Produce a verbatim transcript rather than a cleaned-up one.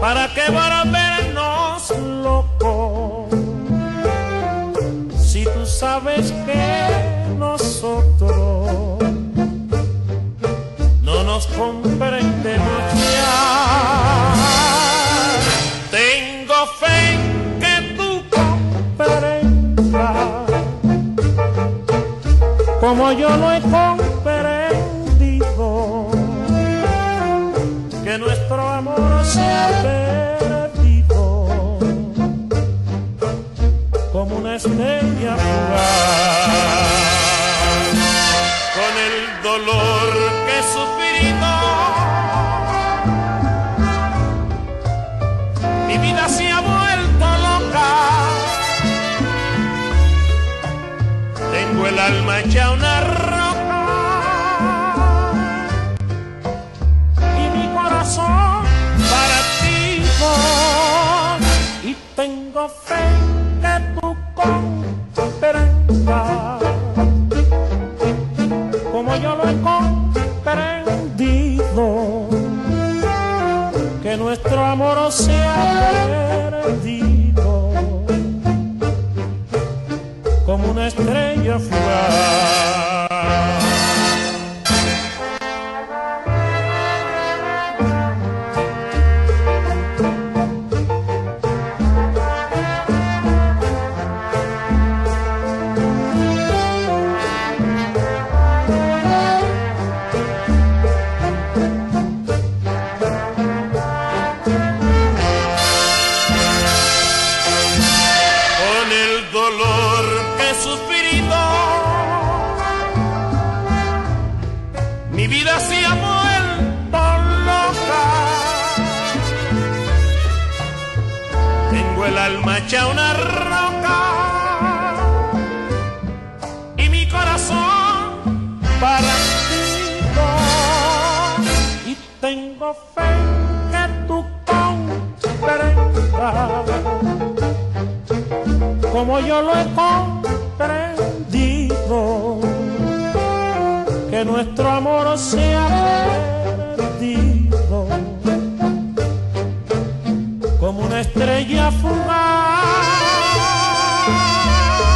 ¿para qué volvernos locos? Si tú sabes que nosotros no nos comprendemos ya. Tengo fe en que tú comprendas como yo lo he comprendido, que nuestro amor se ha perdido como una estrella fugaz. Con el dolor que he sufrido, mi vida se ha vuelto loca. Tengo el alma hecha una roca y mi corazón partido, y tengo fe que tú comprendas como yo lo he comprendido, que nuestro amor se ha perdido como una estrella fugaz. Mi vida se ha vuelto loca. Tengo el alma hecha una roca y mi corazón partido, y tengo fe que tú comprendas como yo lo he comprendido, que nuestro amor se ha perdido como una estrella fugaz.